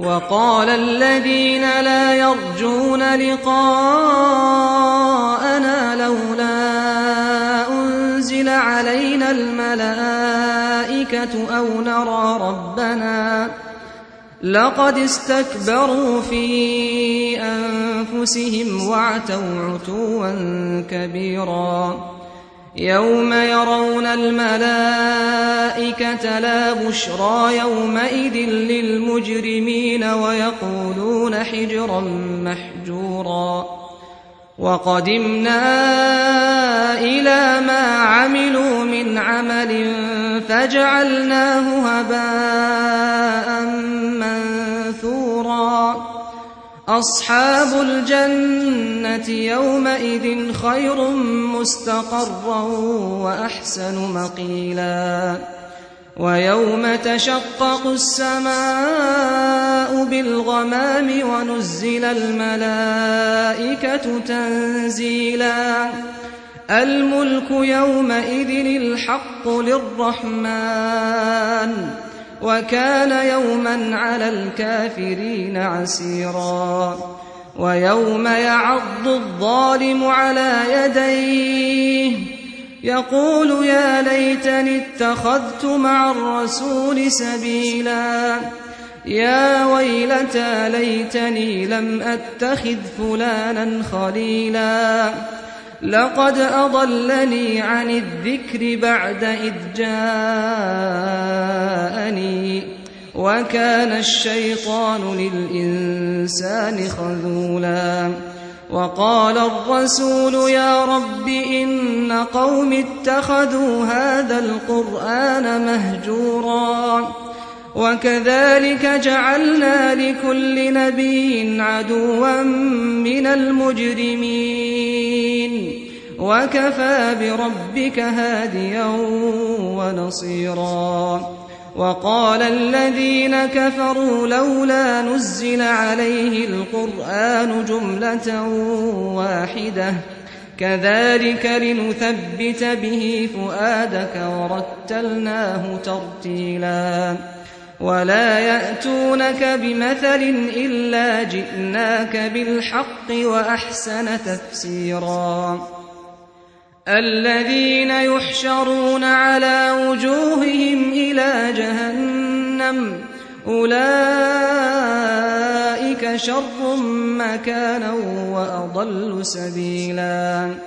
وقال الذين لا يرجون لقاءنا لولا أنزل علينا الملائكة أو نرى ربنا لقد استكبروا في أنفسهم وعتوا عتوا كبيرا يوم يرون الملائكة لا بشرى يومئذ للمجرمين ويقولون حجرا محجورا وقدمنا إلى ما عملوا من عمل فجعلناه هباء منثورا أصحاب الجنة يومئذ خير مستقرا وأحسن مقيلا ويوم تشقق السماء بالغمام ونزل الملائكة تنزيلا الملك يومئذ الحق للرحمن وكان يوما على الكافرين عسيرا ويوم يعض الظالم على يديه يقول يا ليتني اتخذت مع الرسول سبيلا يا ويلتى ليتني لم أتخذ فلانا خليلا لقد أضلني عن الذكر بعد إذ جاءني وكان الشيطان للإنسان خذولا وقال الرسول يا رب إن قوم اتخذوا هذا القرآن مهجورا وكذلك جعلنا لكل نبي عدوا من المجرمين وكفى بربك هاديا ونصيرا وقال الذين كفروا لولا نزل عليه القرآن جملة واحدة كذلك لنثبت به فؤادك ورتلناه ترتيلا ولا يأتونك بمثل إلا جئناك بالحق وأحسن تفسيرا الذين يحشرون على وجوههم إلى جهنم أولئك شر مكانا وأضل سبيلا